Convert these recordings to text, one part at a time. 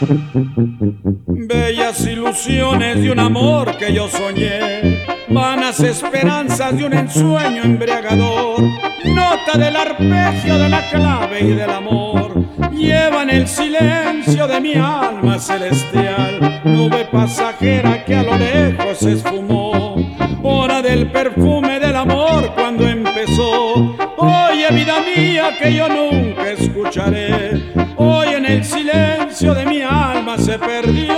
Bellas ilusiones de un amor que yo soñé, vanas esperanzas de un ensueño embriagador. Nota del arpegio de la clave y del amor, llevan el silencio de mi alma celestial. Nube pasajera que a lo lejos se esfumó, hora del perfume del amor cuando empezó. Oye, vida mía, que yo nunca escucharé, hoy en el silencio de mi alma se perdió.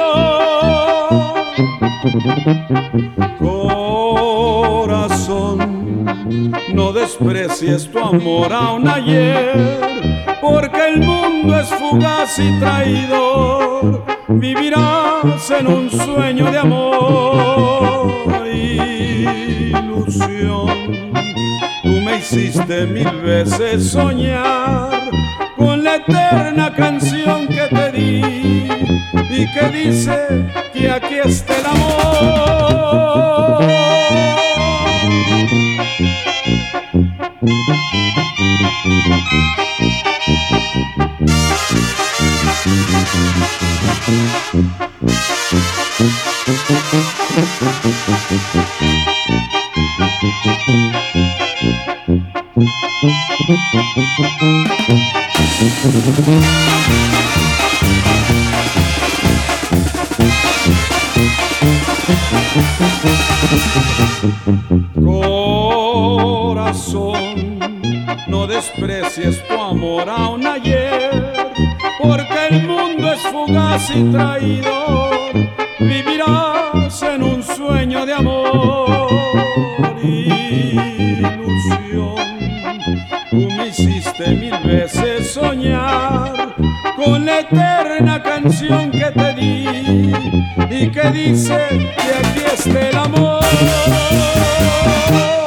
Corazón, no desprecies tu amor aún ayer, porque el mundo es fugaz y traidor. Vivirás en un sueño de amor, ilusión. Tú me hiciste mil veces soñar con la eterna canción que te di y que dice que aquí está el amor. Corazón, no desprecies tu amor aún ayer, porque el mundo es fugaz y traidor. Vivirás en un sueño de amor, ilusión. Tú me hiciste mil veces soñar con la eterna canción que te di y que dice que aquí está el amor.